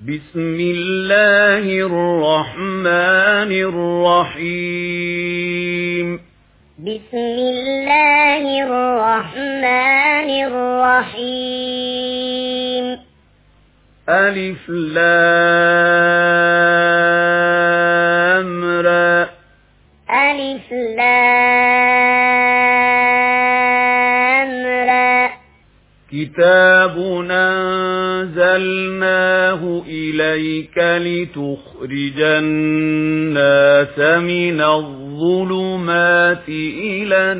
بسم الله الرحمن الرحيم بسم الله الرحمن الرحيم ألف لام را ألف لام را كتاب أنزلناه إليك لتخرج الناس من الظلمات إلى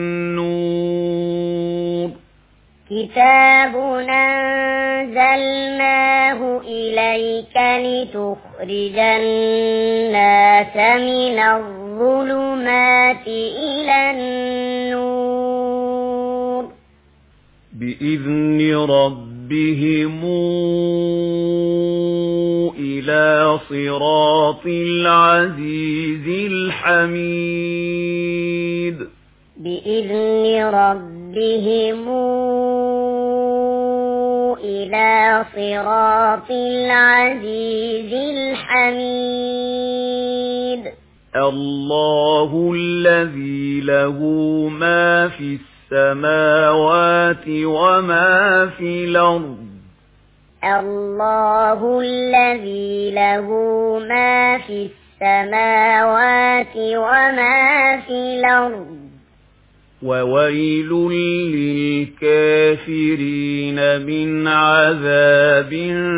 النور كتاب أنزلناه إليك لتخرج الناس من الظلمات إلى النور بإذن ربهم إلى صراط العزيز الحميد بإذن ربهم إلى صراط العزيز الحميد الله الذي له ما في السماوات وما في الأرض الله الذي له ما في السماوات وما في الأرض وويل للكافرين من عذاب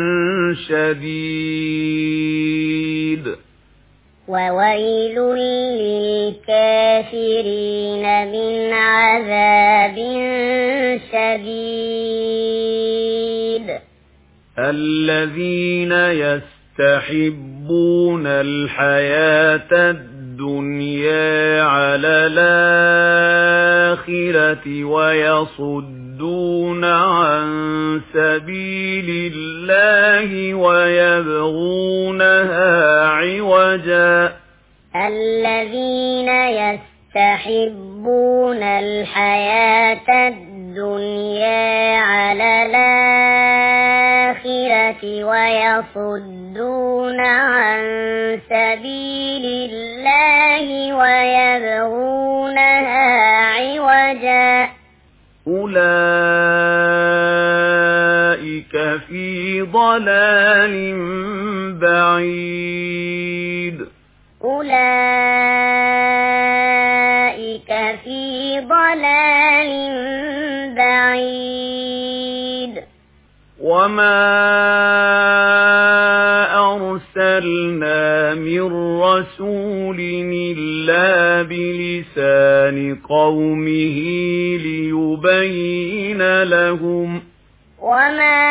شديد وويل للكافرين من عذاب شديد الذين يستحبون الحياة الدنيا على الآخرة ويصدون عن سبيل الله ويبغونها عوجا الذين يستحبون الحياة الدنيا على الآخرة ويصدون عن سبيل الله ويبغونها عوجا أولئك في ضلال بعيد أولئك في ضلال بعيد وما أرسلنا من رسول إلا بلسان قومه ليبين لهم وما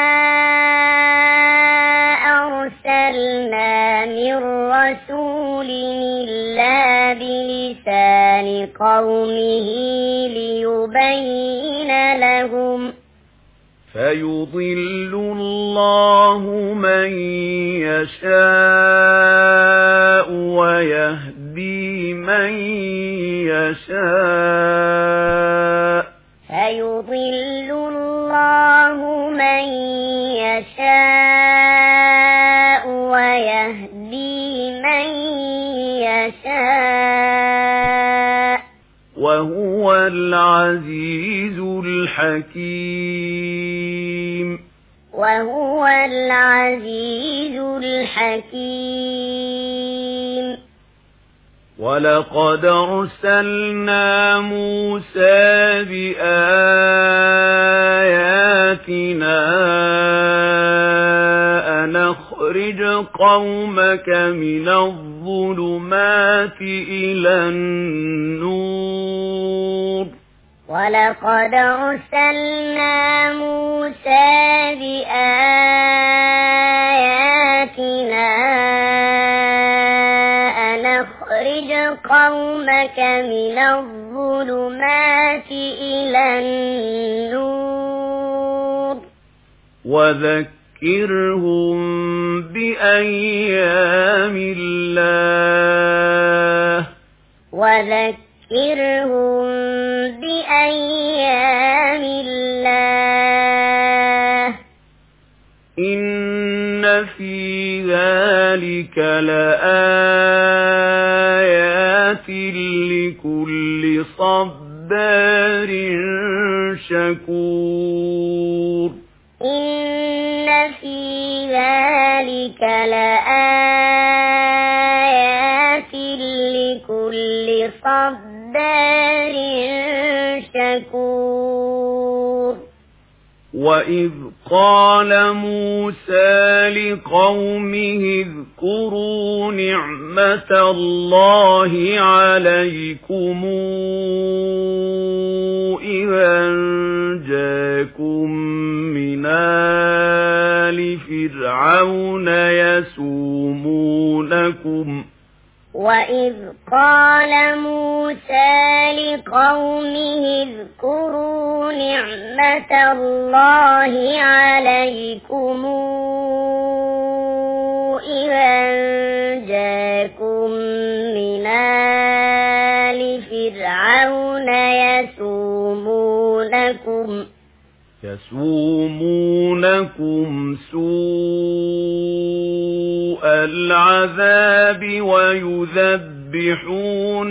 أرسلنا من رسول إلا بلسان قومه ليبين لهم فيضل الله من يشاء ويهدي من يشاء فيضل الله من يشاء ويهدي من يشاء وهو العزيز الحكيم وهو العزيز الحكيم ولقد أرسلنا موسى بآياتنا أن أخرج قومك من الظلمات إلى النور ولقد أرسلنا موسى بآياتنا أن أخرج قومك من الظلمات إلى النور وذكرهم بأيام الله وذكرهم بأيام الله في ذلك لآيات لكل صبار شكور إن في ذلك لآيات لكل صبار شكور وإذ قال موسى لقومه اذكروا نعمة الله عليكم إذا جاءكم من آل فرعون يسومونكم وإذ قال موسى لقومه اذكروا نعمة الله عليكم إذا جاءكم من آل فرعون يسومونكم سوء العذاب ويذبحون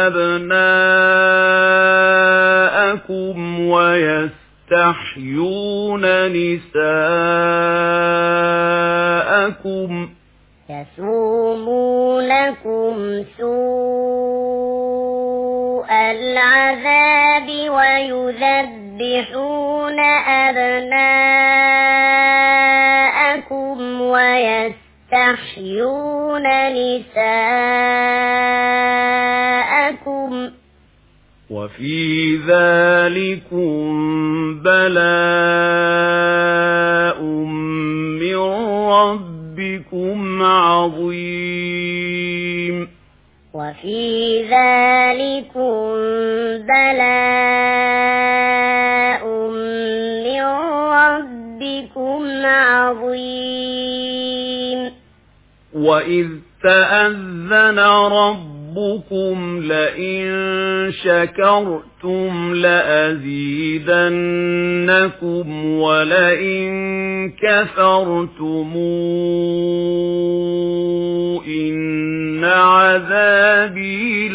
أبناءكم ويستحيون نساءكم يسومونكم سوء العذاب ويذبحون أبناءكم ويستحيون نساءكم وفي ذلكم بلاء من ربكم عظيم وفي ذلكم بلاء من ربكم عظيم وإذ تأذن ربكم لئن شكرتم لأزيدنكم ولئن كفرتم إن عذابي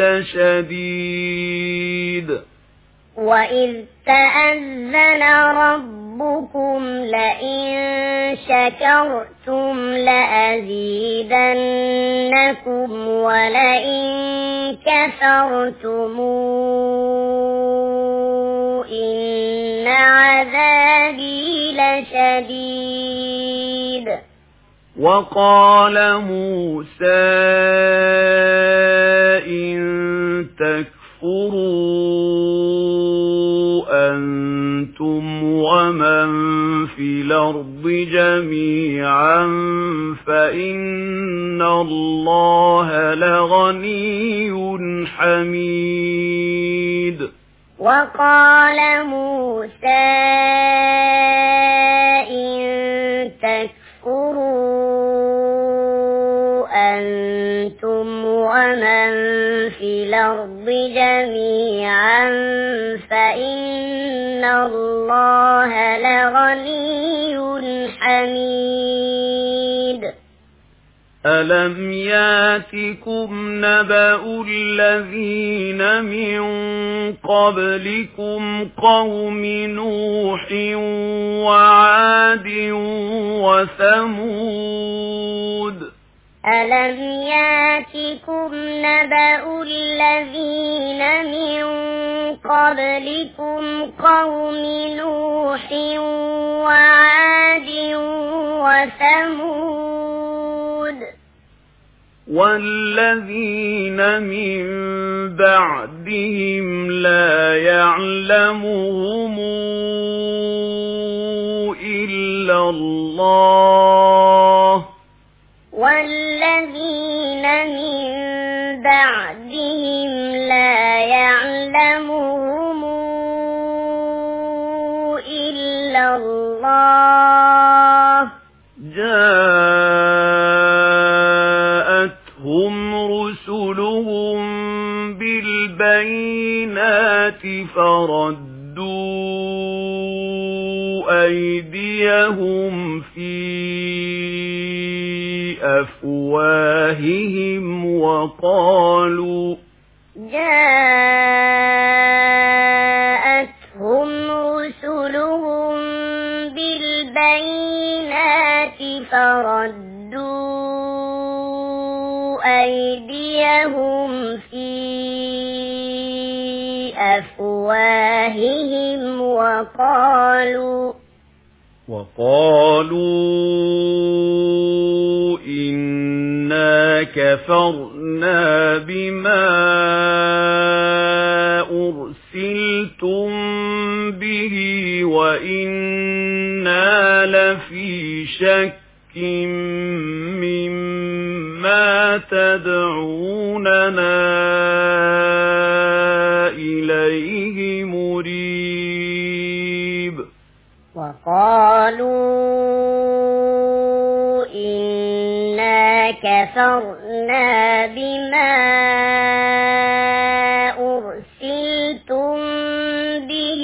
لشديد وإذ تأذن ربكم لئن شكرتم لأزيدنكم ولئن كفرتم إن عذابي لشديد وقال موسى إن تكفروا أنتم ومن في الأرض جميعا فإن الله لغني حميد وقال موسى إن تكفروا أنتم ومن في الأرض جميعا فإن الله لغني حميد ألم ياتكم نبأ الذين من قبلكم قوم نوح وعاد وثمود ألم ياتكم نبأ الذين من قبلكم قوم نوح وعاد وثمود والذين من بعدهم لا يعلمهم إلا الله والذين من بعدهم لا يعلمهم إلا الله جاءتهم رسلهم بالبينات فردوا أيديهم في بأفواههم جاءتهم رسلهم بالبينات فردوا أيديهم في أفواههم وقالوا إنا كفرنا بما أرسلتم به وإنا لفي شك مما تدعوننا إليه مريب وقالوا إنا كفرنا بما أرسلتم به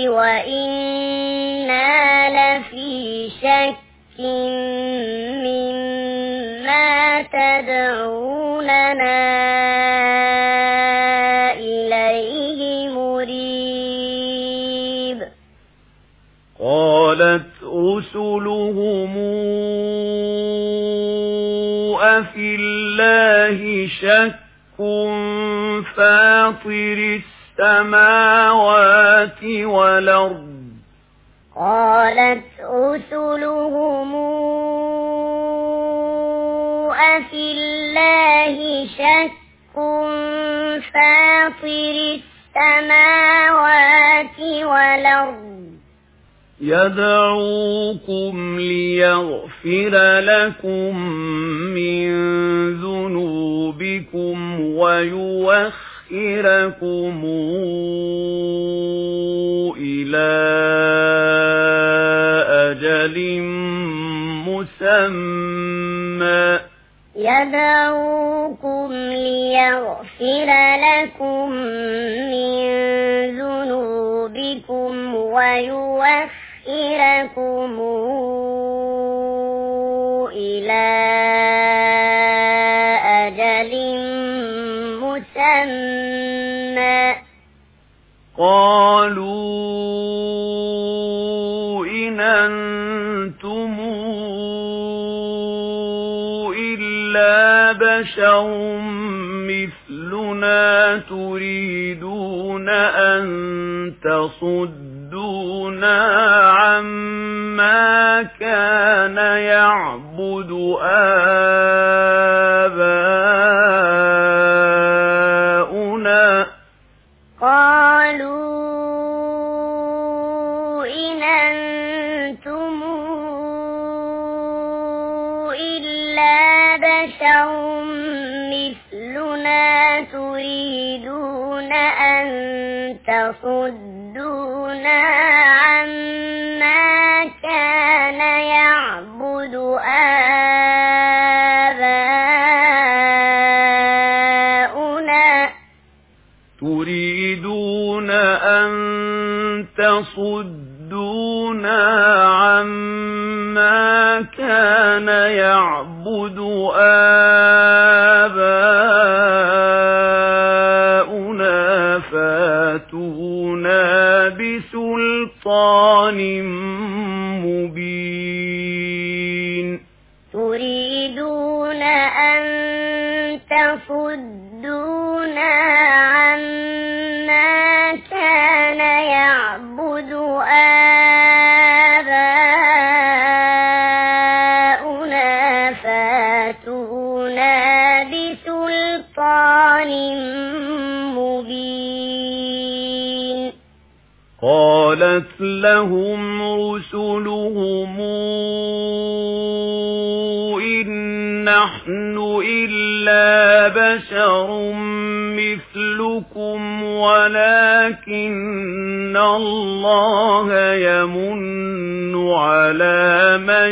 وإنا لفي شك مما تدعوننا إليه مريب قالت رسلهم أفي الله شك فاطر السماوات والأرض قالت رسلهم أفي الله شك فاطر السماوات والأرض يدعوكم ليغفر لكم من ذنوبكم ويوخركم إلى أجل مسمى يدعوكم ليغفر لكم من ذنوبكم ويوخركم إلى أجل مسمى قالوا إن أنتم إلا بشر مثلنا تريدون أن تصدونا عما كان يعبد آباؤنا قالوا إن أنتم إلا بشر مثلنا تريدون أن تصدونا عما كان يعبد آباؤنا تريدون أن تصدونا عما كان يعبد آباؤنا فاتونا بسلطان مبين تريدون أن تصدونا عما كان يعبد آباؤنا فاتونا بسلطان مبين قالت لهم رسلهم إن نحن إلا بشر مثلكم ولكن الله يمن على من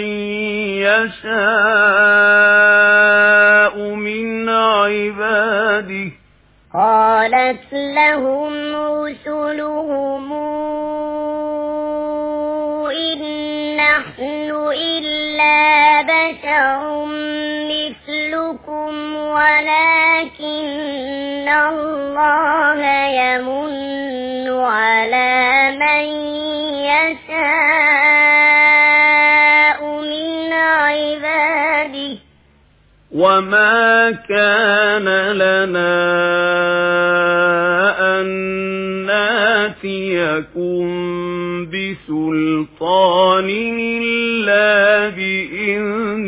يشاء من عباده قالت لهم رسلهم إن نحن إلا بشر ولكن الله يمن على من يشاء من عباده وما كان لنا أن ناتيكم بسلطان إلا بإذن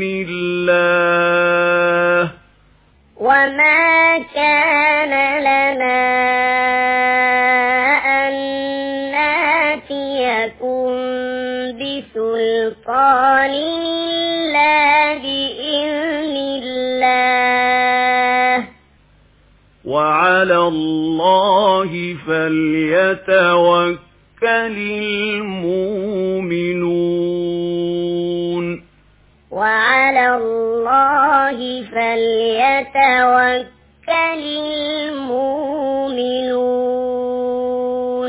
الله وما كان لنا أن ناتيكم بسلطان إلا بإذن الله وعلى الله فليتوكل المؤمنون وعلى الله فليتوكل المؤمنون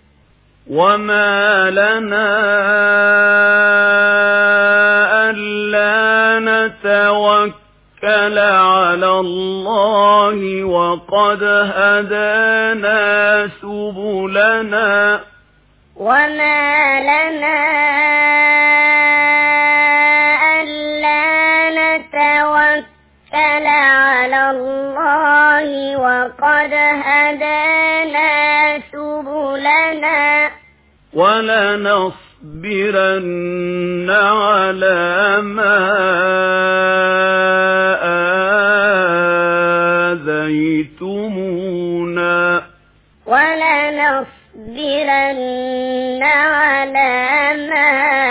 وما لنا ألا نتوكل على الله وقد هدانا سبلنا وما لنا ألا نتوكل على الله وقد هدانا سبلنا ولنصبرن على ما آذيتمونا ولنصبرن على ما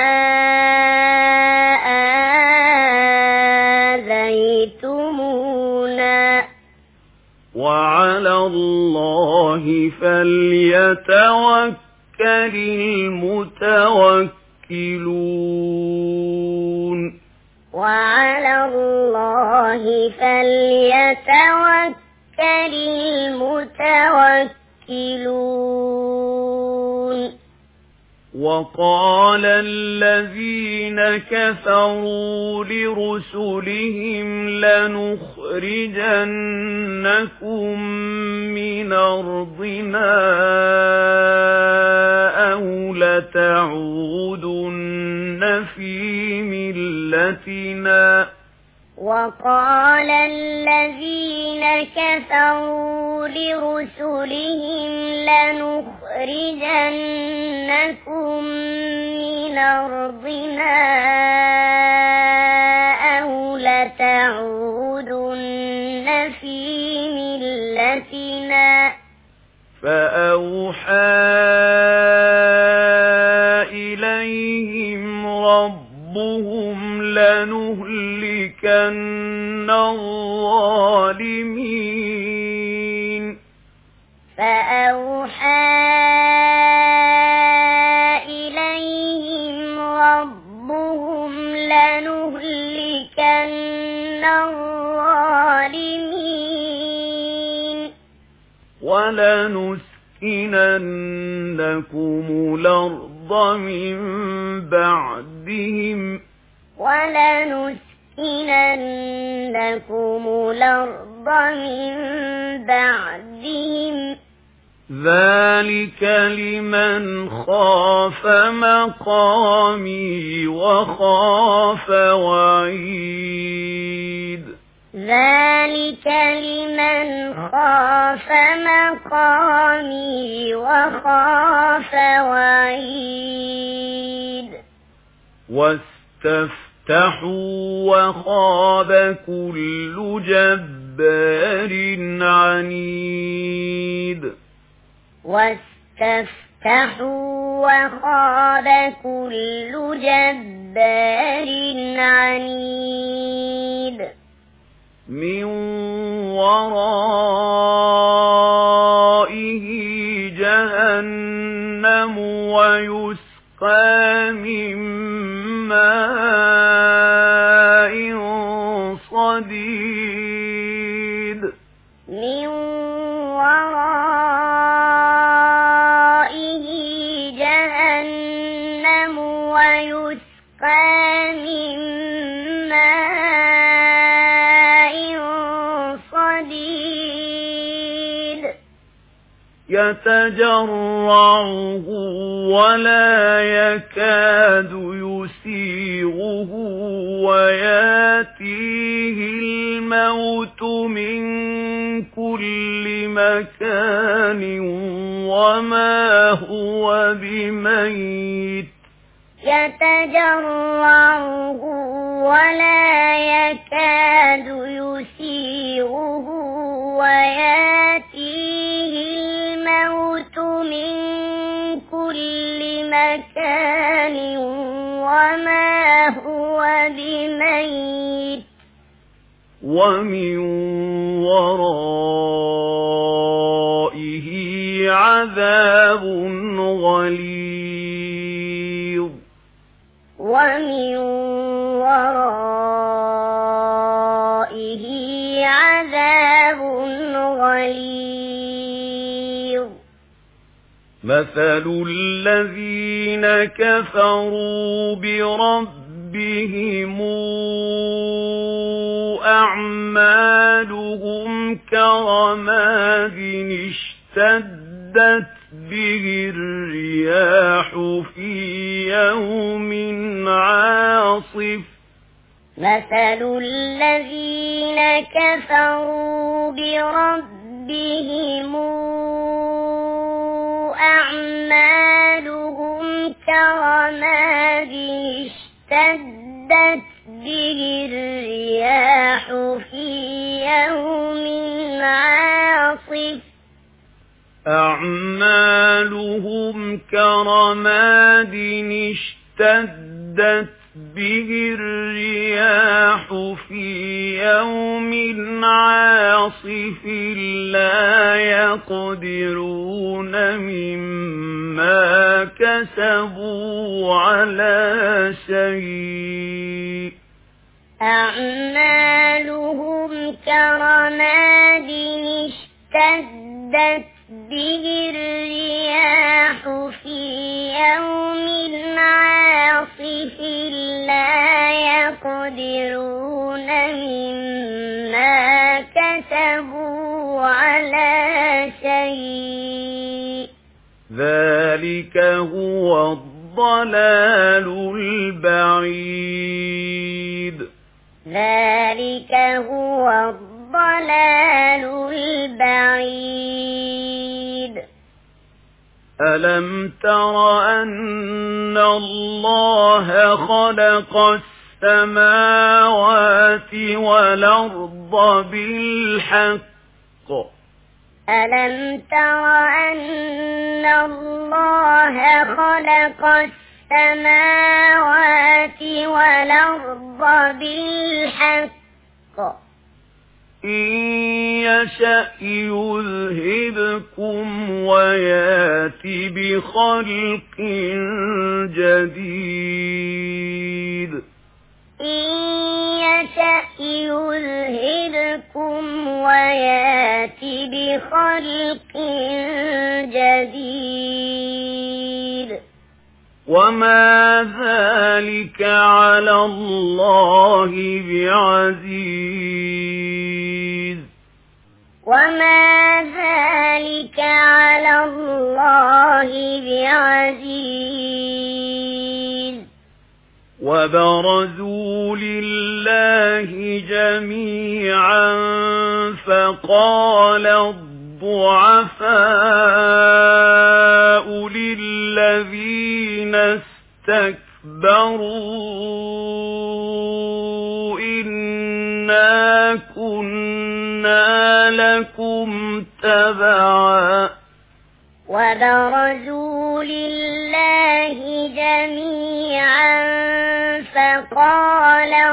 آذيتمونا وعلى الله فليتوكل المتوكلون وعلى الله فليتوكل المتوكلون وقال الذين كفروا لرسلهم لنخرجنكم من أرضنا أو لتعودن في ملتنا وقال الذين كفروا لرسلهم لنخرجنكم من أرضنا أو لتعودن في ملتنا فأوحى إليهم ربهم لنهلكن الظالمين فأوحى إليهم ربهم لنهلكن الظالمين ولنسكننكم الأرض من بعدهم ذلك لمن خاف مقامي وخاف وعيد ذلك لمن خاف مقامي وخاف وعيد واستفتحوا وخاب كل جبار عنيد واستفتحوا وخاب كل جبار عنيد من ورائه جهنم ويسقى من ماء صديد من ورائه جهنم ويسقى من ماء يتجرعه ولا يكاد يسيغه وياتيه الموت من كل مكان وما هو بميت يتجرعه ولا يكاد يسيغه وياتيه الموت من كل مكان وما هو بميت ومن ورائه عذاب غليظ ومن ورائه عذاب غليظ مثل الذين كفروا بربهم أعمالهم كرماد اشتدت به الرياح في يوم عاصف مثل الذين كفروا بربهم أعمالهم كرماد اشتدت به الرياح في يوم عاصف أعمالهم كرماد اشتدت به الرياح في يوم عاصف لا يقدرون مما كسبوا على شيء أعمالهم كرماد اشتدت به الرياح في يوم عاصف لا يقدرون مما كسبوا على شيء ذلك هو الضلال البعيد ذلك هو الضلال البعيد ألم تر أن الله خلق السماوات والأرض بالحق ألم تر أن الله خلق السماوات والأرض بالحق إن يشأ يذهبكم ويأتي بخلق جديد إن يشأ يذهبكم ويأتي بخلق جديد وما ذلك على الله بعزيز وما ذلك على الله بعزيز وبرزوا لله جميعا فقال الضعفاء للذين استكبروا إنا كنا لكم تبعا وبرزوا لله جميعا فقال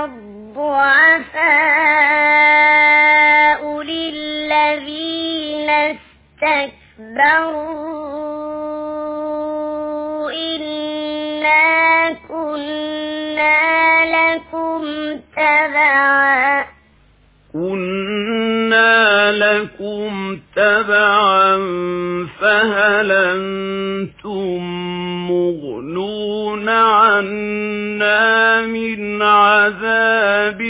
الضعفاء للذين استكبروا إنا كنا لكم تبعا فهل أنتم مغنون عنا من عذاب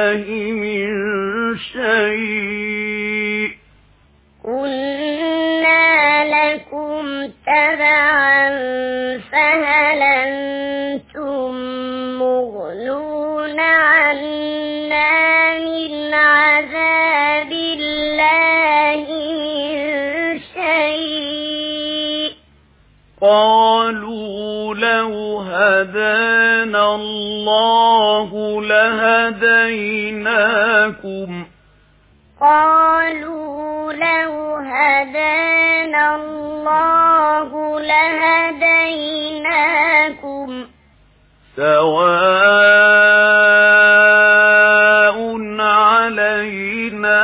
الله من شيء كنا عنا من عذاب الله من شيء قالوا لو هدانا الله لهديناكم قالوا لو هدانا الله لهديناكم سواء علينا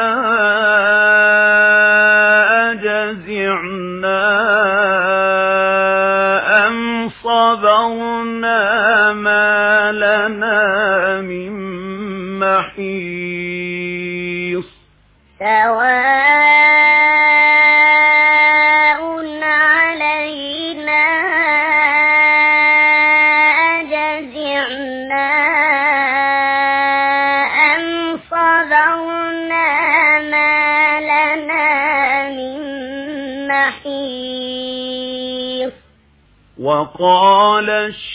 أجزعنا أم صبرنا ما لنا من محيص سواء علينا أجزعنا أم صبرنا ما لنا من محيص وقال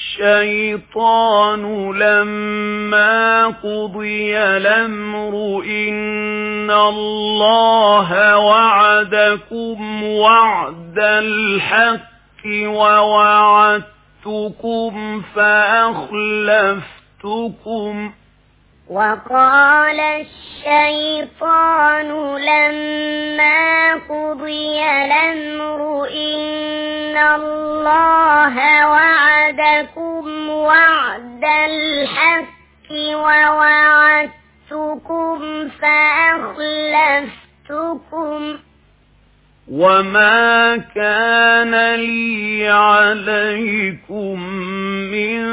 الشيطان لما قضي الأمر إن الله وعدكم وعد الحق ووعدتكم فأخلفتكم وقال الشيطان لما قضي الأمر إن الله وعدكم وعد الحق ووعدتكم فأخلفتكم وما كان لي عليكم من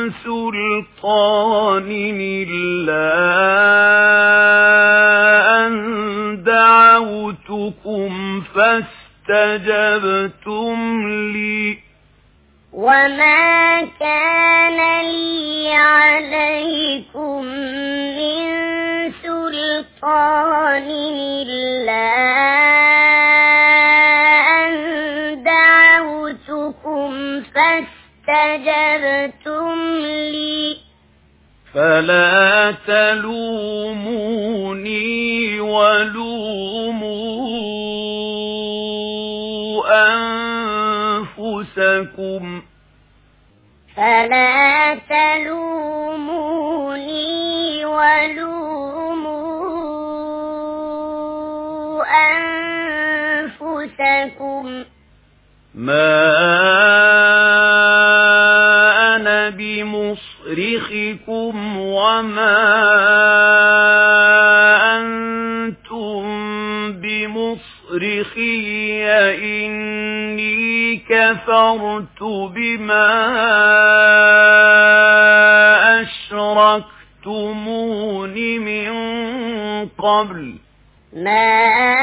سلطان إلا أن دعوتكم فاستجبتم لي وما كان لي عليكم من سلطان إلا أن دعوتكم فاستجبتم لي فلا تلوموني ولوموا أنفسكم فلا تلوموني ولوموا أنفسكم ما أنا بمصرخكم وما أنتم بمصرخي إني كفرت بما أشركتمون من قبل ما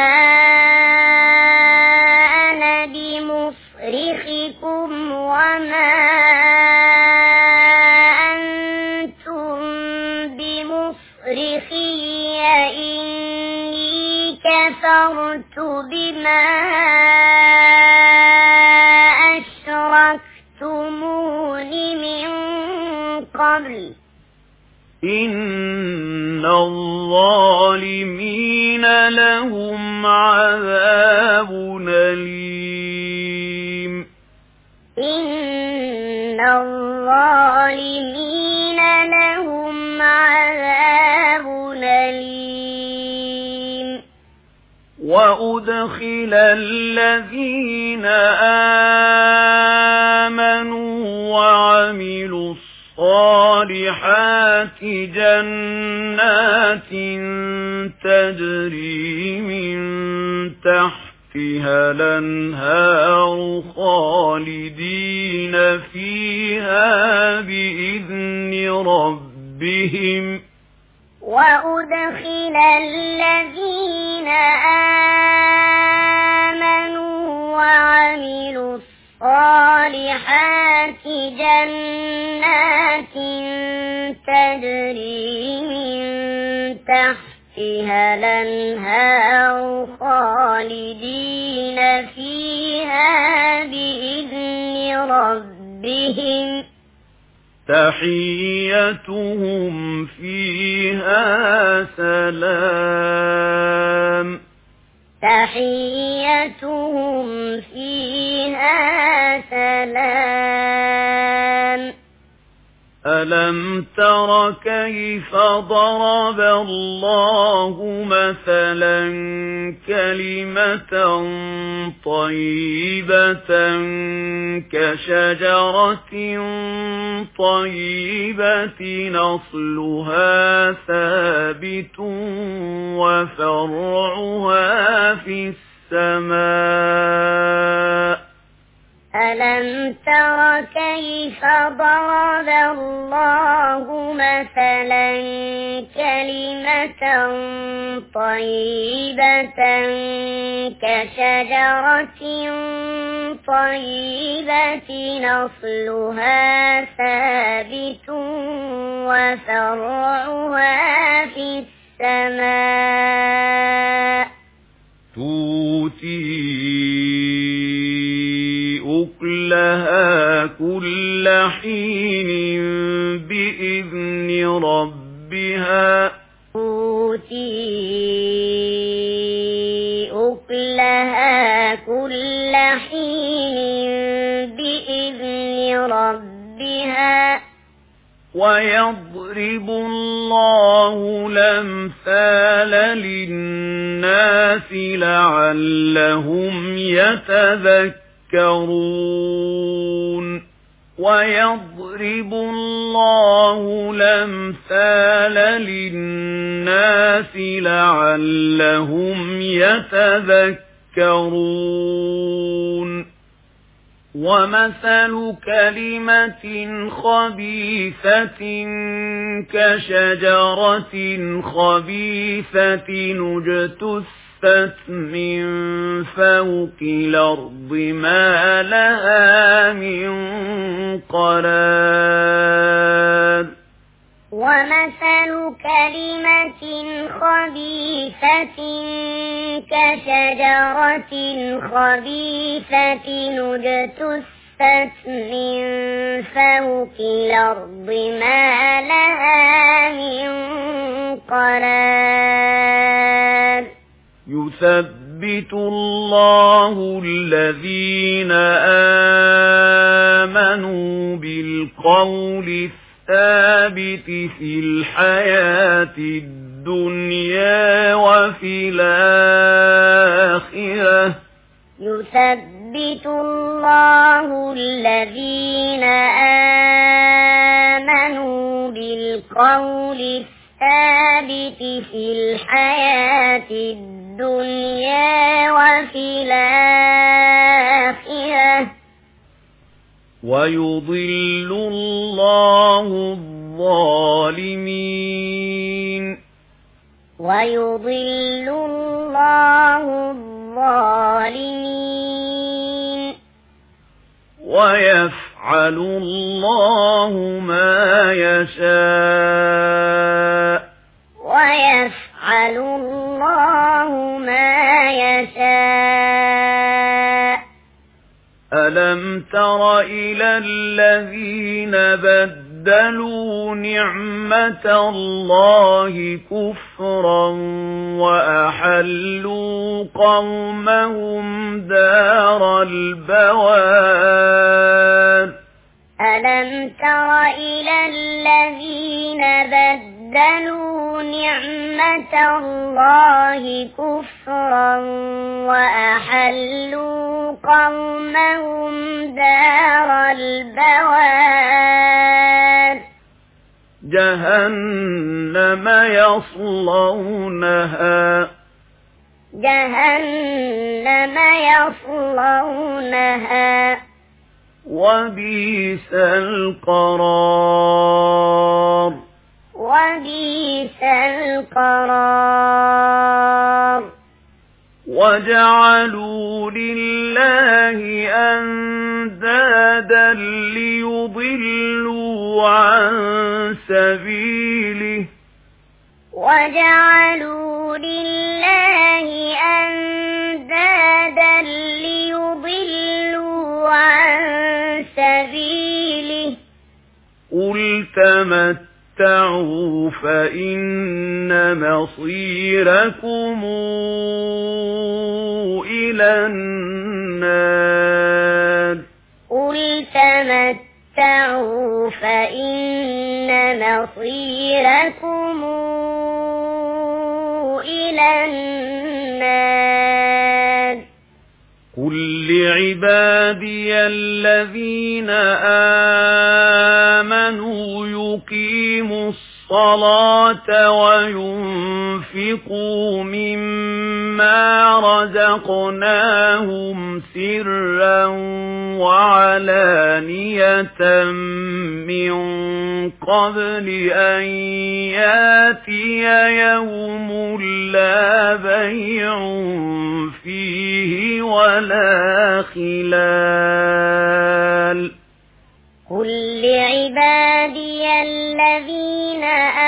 أنا بمصرخكم وما أنتم بمصرخي إني كفرت بما أشركتمون من قبل إن الظالمين لهم عذاب أليم إن الظالمين لهم عذاب أليم وأدخل الذين آمنوا وعملوا الصالحات جنات تجري من تحتها الأنهار خالدين فيها بإذن ربهم وأدخل الذين آمنوا وعملوا الصالحات جنات تجري من تحتها الأنهار خالدين فيها بإذن ربهم تحيتهم فيها سلام تحيتهم فيها سلام ألم تر كيف ضرب الله مثلا كلمة طيبة كشجرة طيبة نصلها ثابت وفرعها في السماء ألم تر كيف ضرب الله مثلا كلمة طيبة كشجرة طيبة نصلها ثابت وفرعها في السماء تؤتي أكلها كل حين بإذن ربها تؤتي أكلها كل حين بإذن ربها ويضرب الله الأمثال للناس لعلهم يتذكرون ويضرب الله الأمثال للناس لعلهم يتذكرون ومثل كلمة خبيثة كشجرة خبيثة اجتثت من فوق الأرض ما لها من قرار ومثل كلمة خبيثة كشجرة خبيثة اجتثت من فوق الأرض ما لها من قرار يثبت الله الذين آمنوا بالقول الثابت في الحياة الدنيا وفي الآخرة يثبت الله الذين آمنوا بالقول الثابت في الحياة الدنيا وفي الآخرة ويضل الله الظالمين ويضل الله الظالمين ويفعل الله ما يشاء ويفعل الله ما يشاء ألم تر إلى الذين بدلوا نعمة الله كفرا وأحلوا قومهم دار البوار ألم تر إلى الذين بدلوا نعمة الله كفرا وأحلوا قومهم دار البوار جهنم يصلونها وبئس القرار وجعلوا لله أندادا ليضلوا عن سبيله قل تمتعوا فإن مصيركم إلى النار قل تمتعوا فإن مصيركم إلى النار قل لعبادي الذين آمنوا يقيموا الصلاة وينفقوا مما رزقناهم سرا وعلانية من قبل أن ياتي يوم لا بيع فيه ولا خلال قل لعبادي الذين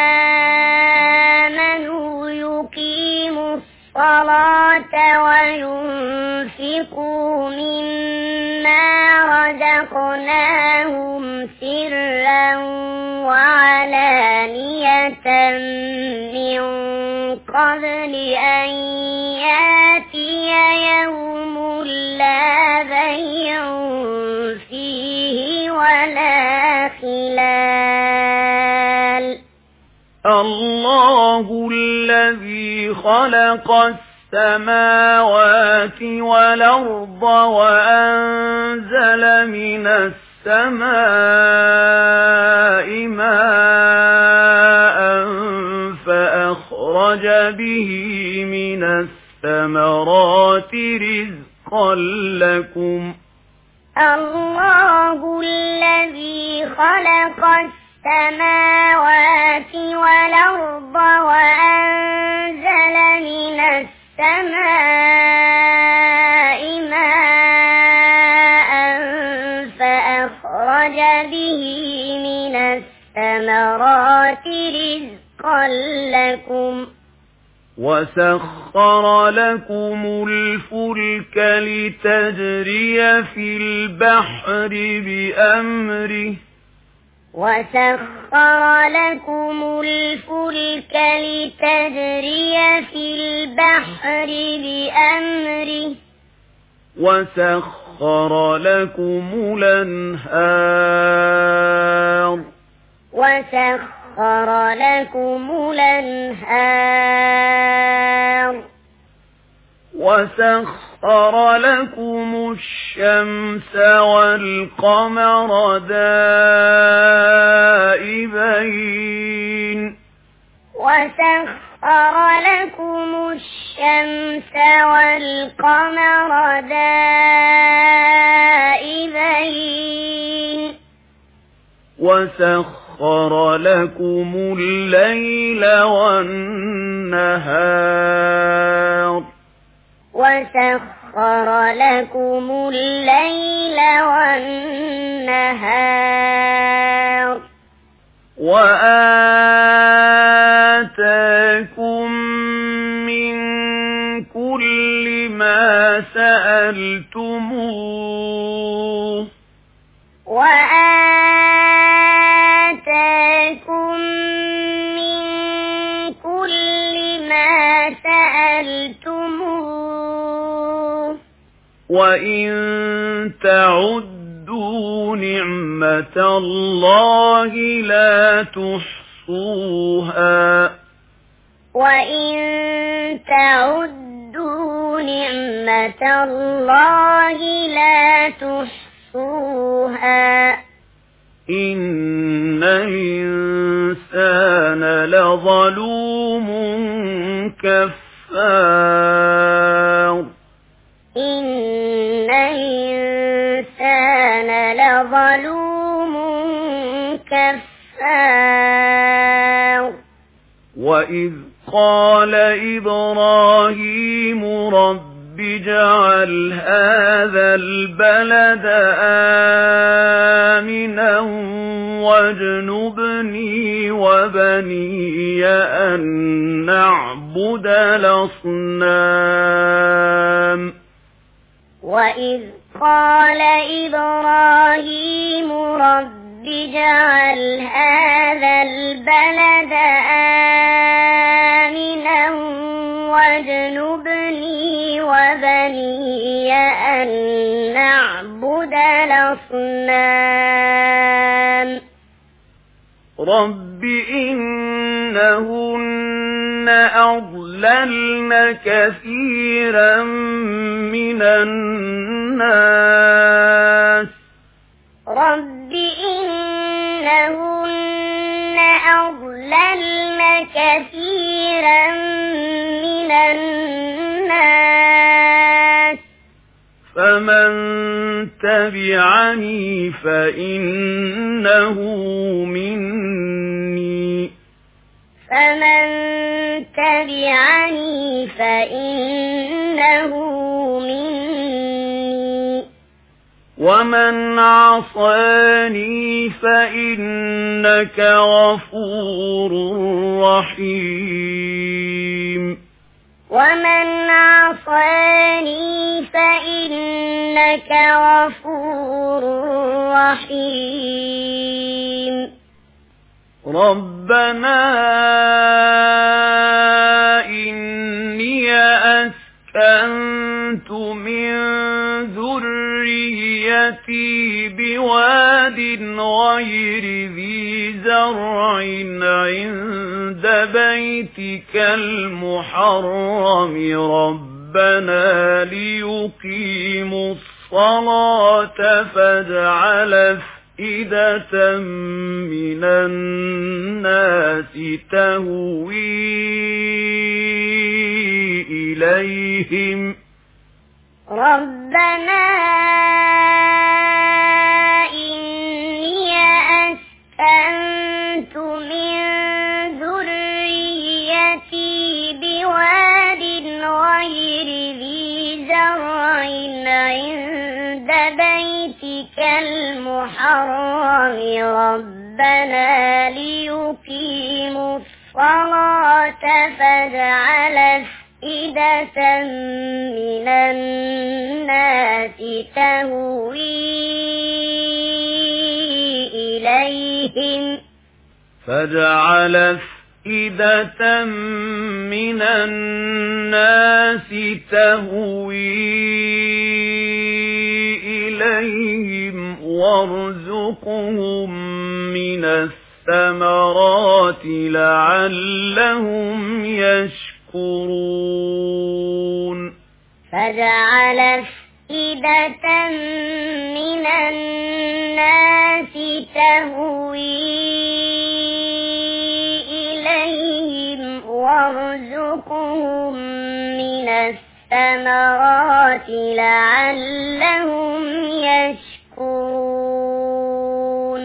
آمنوا يقيموا الصلاة وينفقوا مما رزقناهم سرا وعلانية من قبل أن ياتي يوم لا بيع فيه ولا خلال الله الذي خلق السماوات والأرض وأنزل من السماء ماء فأخرج به من الثمرات رزقا لكم الله الذي خلق السماوات والأرض وأنزل من السماء ماء فأخرج به من الثمرات رزقا لكم وسخر لكم الفلك لتجري في البحر بأمره وسخر لكم الفلك لتجري في البحر بأمره وسخر لكم الأنهار وسخر لكم الأنهار وسخر لكم الشمس والقمر دائبين وسخر لكم الشمس والقمر دائبين وسخر لكم الليل والنهار وسخر لكم الليل والنهار وآتاكم من كل ما سألتموه وآتاكم من كل ما سألتموه وإن تعدوا نعمة الله لا تحصوها وإن تعدوا نعمة الله لا تحصوها إن الإنسان لظلوم كفار إن الإنسان لظلوم كفار وإذ قال إبراهيم رب اجعل هذا البلد آمنا واجنبني وبني أن نعبد الأصنام وإذ قال إبراهيم رب اجعل هذا البلد آمنا واجنبني وبني أن نعبد الأصنام رب إنهن أضللن كثيرا من الناس رب إنهن أضللن كثيرا من الناس فمن تبعني فإنه مني فمن تبعني فإنه مني ومن عصاني فإنك غفور رحيم ومن عصاني فإنك غفور رحيم ربنا إني أسكنت من ذريتي بواد غير ذي زرع عند بيتك المحرم ربنا ليقيموا الصلاة فاجعل أفئدة من الناس تهوي إليهم ربنا إني أسكنت من ذريتي بواد غير ذي زرع عند بيتك المحرم ربنا ليقيموا الصلاة فاجعل أفئدة من الناس تهوي إليهم فاجعل أفئدة من الناس تهوي إليهم وارزقهم من الثمرات لعلهم يشكرون فاجعل أفئدة من الناس تهوي إليهم وارزقهم من الثمرات لعلهم يشكرون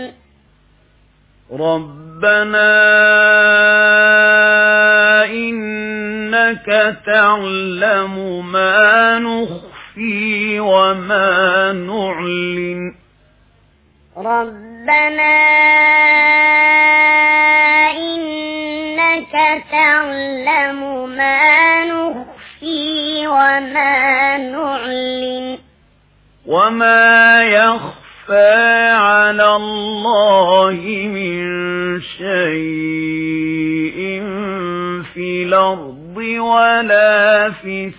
ربنا إنك تعلم ما نخفي وما نعلن ربنا إنك تعلم ما نخفي وما نعلن وما يخفى على الله من شيء في الأرض ولا في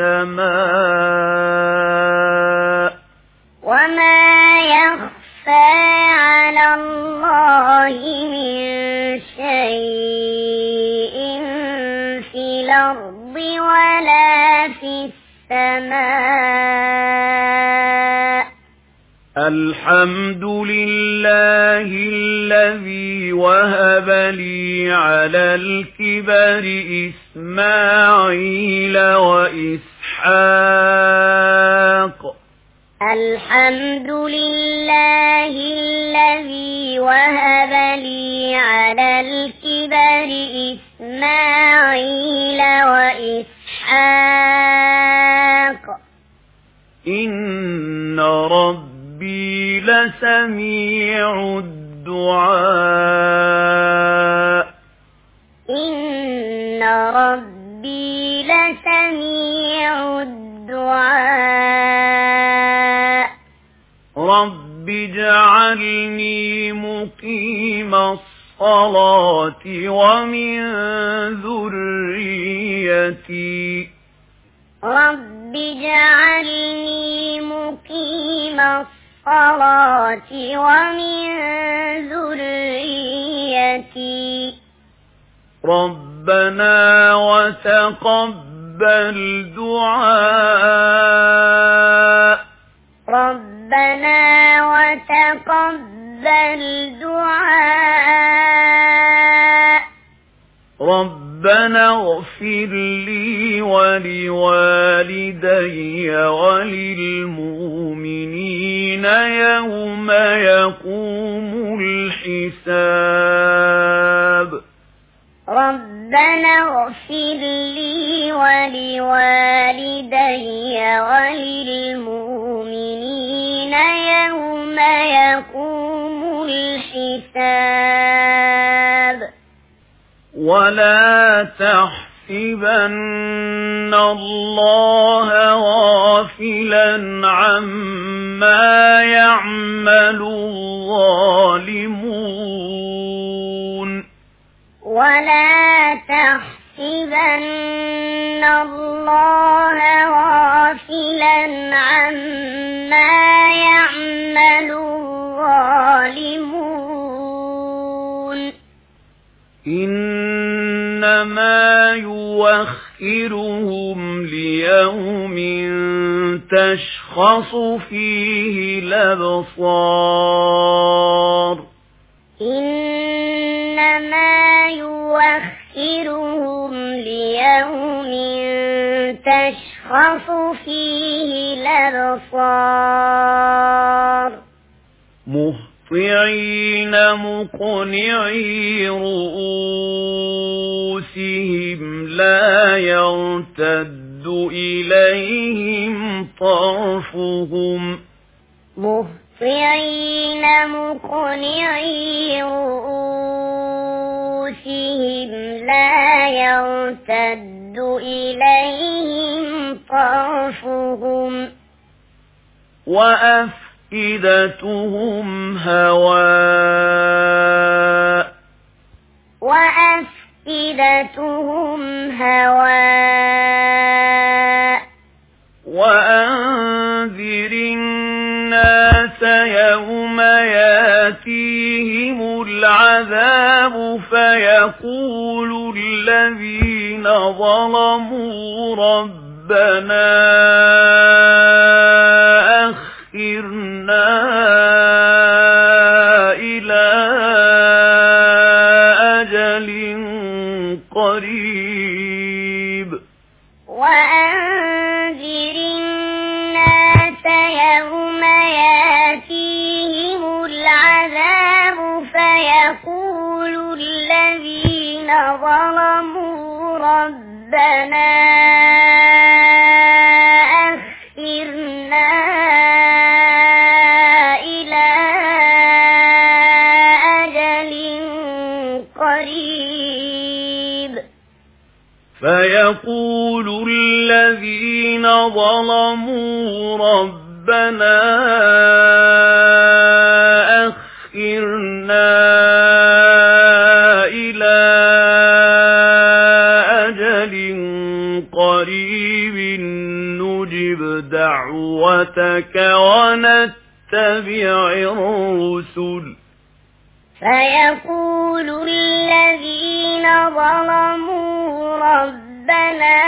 السماء وما يخفى على الله من شيء في الأرض ولا في السماء الحمد لله الذي وهب لي على الكبر إسماعيل وإسحاق الحمد لله الذي وهب لي على الكبر إسماعيل وإسحاق إن ربي لسميع الدعاء إن ربي لسميع الدعاء رب اجعلني مقيم الصلاة ومن ذريتي رب اجعلني مقيم الصلاة ومن ذريتي ربنا وتقبل دعاء ربنا وتقبل دعاء ربنا اغفر لي ولوالدي وللمؤمنين يوم يقوم الحساب ربنا اغفر لي ولوالدي وللمؤمنين يوم يقوم الحساب ولا تحسبن الله غافلا عما يعمل الظالمون ولا تحسبن الله غافلا عما يعمل الظالمون إنما يوخرهم ليوم تشخص فيه الأبصار إنما يوخرهم ليوم تشخص فيه الأبصار مهطعين مقنعي رؤوسهم لا يرتد إليهم طرفهم مهطعين مقنعي رؤوسهم لا يرتد إليهم طرفهم وأفئدتهم هواء وأفئدتهم هواء وأنذر الناس يوم ياتيهم العذاب فيقول الذين ظلموا ربنا أخرنا إلى أجل قريب وأنذر الناس يوم ياتيهم العذاب فيقول الذين ظلموا ربنا أخرنا إلى أجل قريب فيقول الذين ظلموا ربنا أخرنا إلى أجل قريب نجب دعوتك ونتبع الرسل فيقول الذين ظلموا ربنا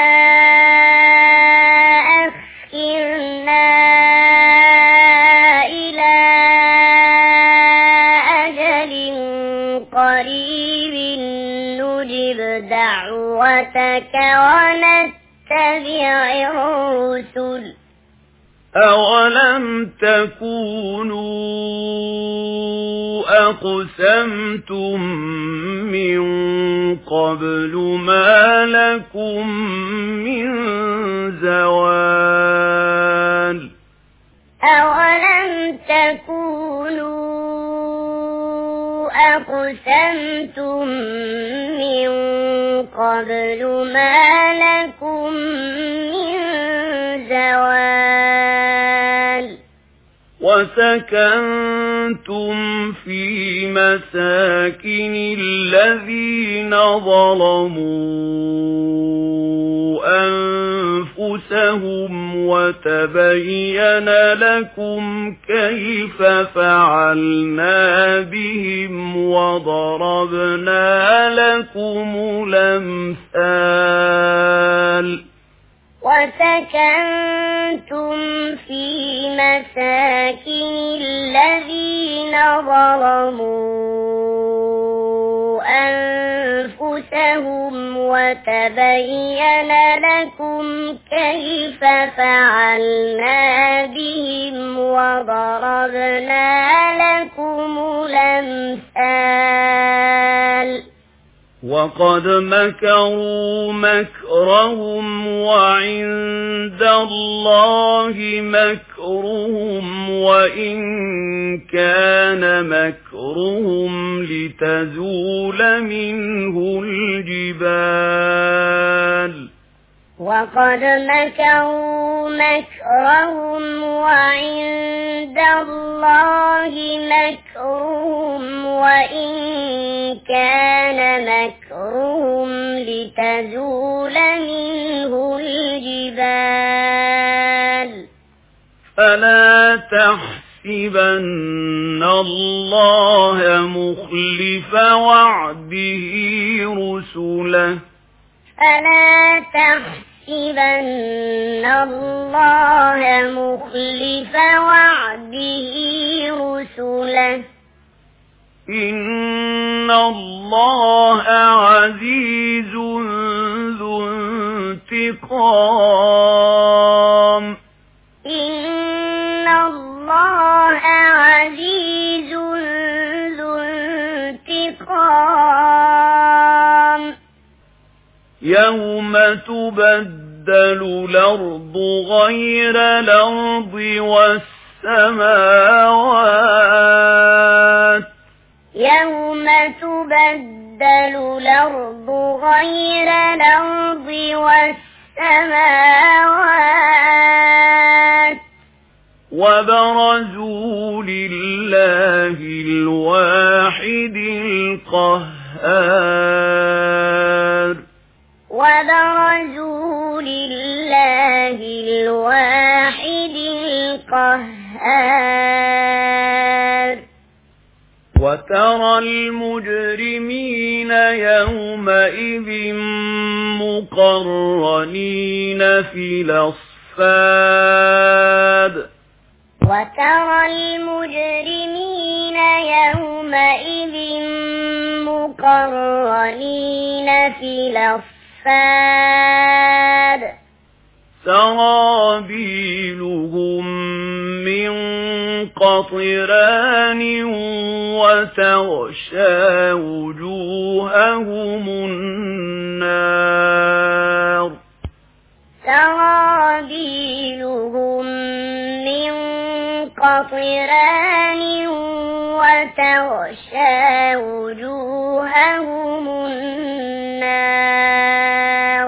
أخرنا إلى أجل قريب نجب دعوتك ونتبع الرسل أولم تكونوا أقسمتم من قبل ما لكم من زوال أولم تكونوا أقسمتم من قبل ما لكم من زوال وسكنتم في مساكن الذين ظلموا أنفسهم وتبين لكم كيف فعلنا بهم وضربنا لكم الأمثال وسكنتم في مساكن الذين ظلموا أنفسهم وتبين لكم كيف فعلنا بهم وضربنا لكم الأمثال وقد مكروا مكرهم وعند الله مكرهم وإن كان مكرهم لتزول منه الجبال وقد مكروا مكرهم وعند الله مكرهم وإن كان مكرهم لتزول منه الجبال فلا تحسبن الله مخلف وعده رسله فلا تحسبن الله مخلف وعده رسله إن الله عزيز ذو انتقام إن الله عزيز ذو انتقام يوم تبدل الأرض غير الأرض والسماوات يوم تبدل الأرض غير الأرض والسماوات وبرزوا لله الواحد القهار وبرزوا لله الواحد القهار وترى المجرمين يومئذ مقرنين في الأصفاد وترى المجرمين يومئذ مقرنين في الأصفاد سرابيلهم من قطران وتغشى وجوههم النار سرابيلهم من قطران وتغشى وجوههم النار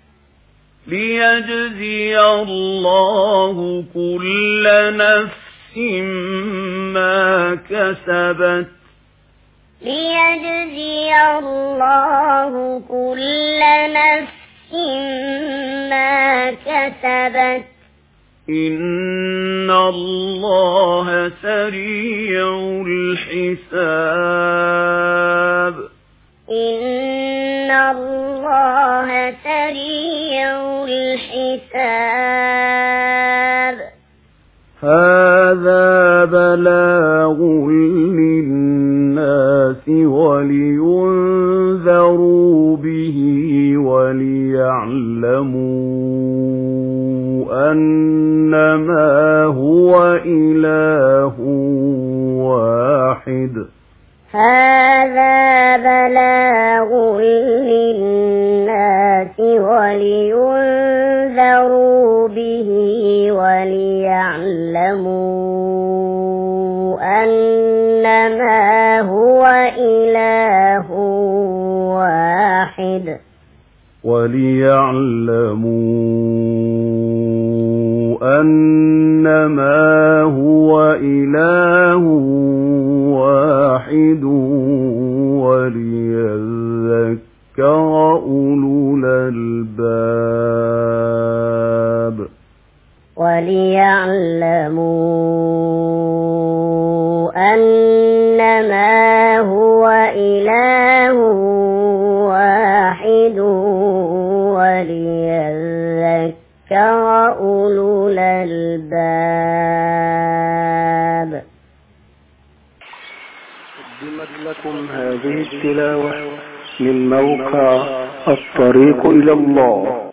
ليجزي الله كل نفس ما كسبت ليجزي الله كل نفس ما كسبت إن الله سريع الحساب إن الله سريع الحساب هذا بلاغ للناس ولينذروا به وليعلموا أنما هو إله واحد هذا بلاغ للناس ولينذروا به وليعلموا أنما هو إله واحد وليعلموا أنما هو إله واحد وليذكر أولو الألباب وليعلموا أنما هو إله واحد وليذكر أولو الألباب. قدمت لكم هذه التلاوة من موقع الطريق إلى الله.